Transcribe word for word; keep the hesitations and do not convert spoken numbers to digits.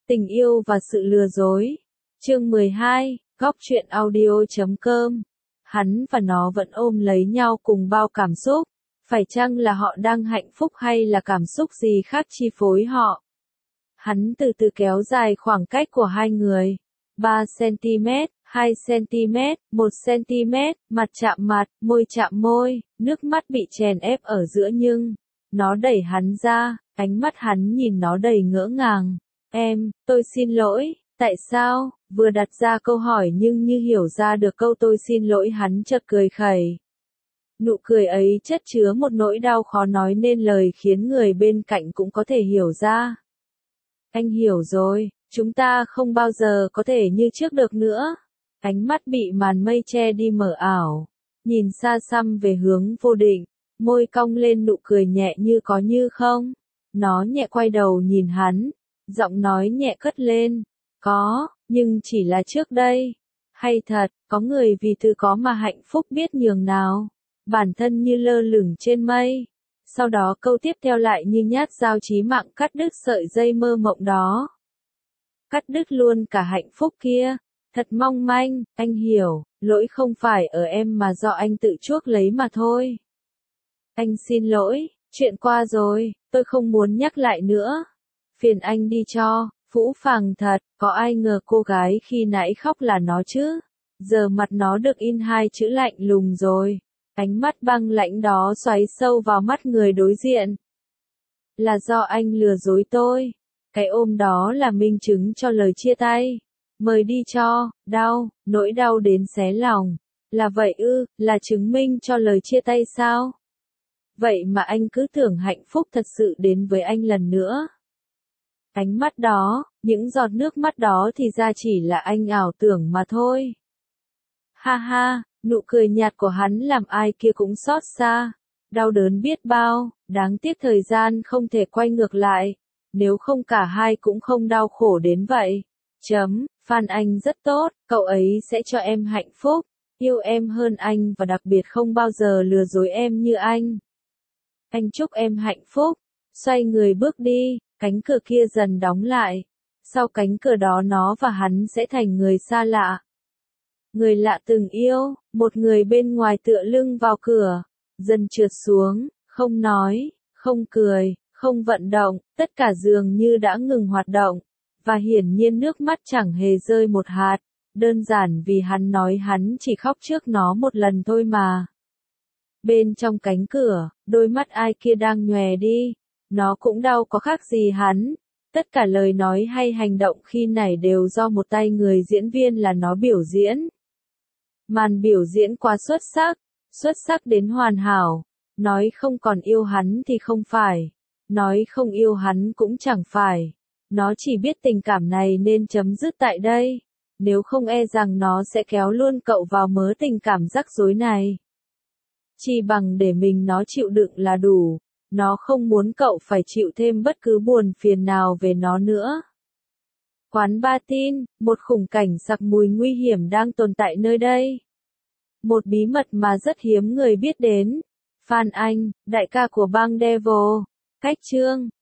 Tình yêu và sự lừa dối. Chương mười hai, góc truyện audio chấm com. Hắn và nó vẫn ôm lấy nhau cùng bao cảm xúc. Phải chăng là họ đang hạnh phúc hay là cảm xúc gì khác chi phối họ? Hắn từ từ kéo dài khoảng cách của hai người. ba xăng-ti-mét, hai xăng-ti-mét, một xăng-ti-mét, mặt chạm mặt, môi chạm môi, nước mắt bị chèn ép ở giữa nhưng, nó đẩy hắn ra, ánh mắt hắn nhìn nó đầy ngỡ ngàng. Em, tôi xin lỗi, tại sao? Vừa đặt ra câu hỏi nhưng như hiểu ra được câu tôi xin lỗi hắn chợt cười khẩy. Nụ cười ấy chất chứa một nỗi đau khó nói nên lời khiến người bên cạnh cũng có thể hiểu ra. Anh hiểu rồi, chúng ta không bao giờ có thể như trước được nữa. Ánh mắt bị màn mây che đi mờ ảo, nhìn xa xăm về hướng vô định, môi cong lên nụ cười nhẹ như có như không. Nó nhẹ quay đầu nhìn hắn, giọng nói nhẹ cất lên, có, nhưng chỉ là trước đây. Hay thật, có người vì thứ có mà hạnh phúc biết nhường nào, bản thân như lơ lửng trên mây. Sau đó câu tiếp theo lại như nhát dao chí mạng cắt đứt sợi dây mơ mộng đó. Cắt đứt luôn cả hạnh phúc kia. Thật mong manh, anh hiểu, lỗi không phải ở em mà do anh tự chuốc lấy mà thôi. Anh xin lỗi, chuyện qua rồi, tôi không muốn nhắc lại nữa. Phiền anh đi cho, phũ phàng thật, có ai ngờ cô gái khi nãy khóc là nó chứ. Giờ mặt nó được in hai chữ lạnh lùng rồi. Ánh mắt băng lãnh đó xoáy sâu vào mắt người đối diện. Là do anh lừa dối tôi. Cái ôm đó là minh chứng cho lời chia tay. Mời đi cho, đau, nỗi đau đến xé lòng. Là vậy ư, là chứng minh cho lời chia tay sao? Vậy mà anh cứ tưởng hạnh phúc thật sự đến với anh lần nữa. Ánh mắt đó, những giọt nước mắt đó thì ra chỉ là anh ảo tưởng mà thôi. Ha ha, nụ cười nhạt của hắn làm ai kia cũng xót xa. Đau đớn biết bao, đáng tiếc thời gian không thể quay ngược lại. Nếu không cả hai cũng không đau khổ đến vậy. Chấm, Phan Anh rất tốt, cậu ấy sẽ cho em hạnh phúc, yêu em hơn anh và đặc biệt không bao giờ lừa dối em như anh. Anh chúc em hạnh phúc. Xoay người bước đi, cánh cửa kia dần đóng lại. Sau cánh cửa đó nó và hắn sẽ thành người xa lạ. Người lạ từng yêu, một người bên ngoài tựa lưng vào cửa, dần trượt xuống, không nói, không cười, không vận động, tất cả dường như đã ngừng hoạt động. Và hiển nhiên nước mắt chẳng hề rơi một hạt, đơn giản vì hắn nói hắn chỉ khóc trước nó một lần thôi mà. Bên trong cánh cửa, đôi mắt ai kia đang nhòe đi, nó cũng đau có khác gì hắn. Tất cả lời nói hay hành động khi nãy đều do một tay người diễn viên là nó biểu diễn. Màn biểu diễn quá xuất sắc, xuất sắc đến hoàn hảo. Nói không còn yêu hắn thì không phải, nói không yêu hắn cũng chẳng phải. Nó chỉ biết tình cảm này nên chấm dứt tại đây. Nếu không e rằng nó sẽ kéo luôn cậu vào mớ tình cảm rắc rối này. Chỉ bằng để mình nó chịu đựng là đủ. Nó không muốn cậu phải chịu thêm bất cứ buồn phiền nào về nó nữa. Quán ba tin, một khung cảnh sặc mùi nguy hiểm đang tồn tại nơi đây. Một bí mật mà rất hiếm người biết đến. Phan Anh, đại ca của bang Devil. Cách chương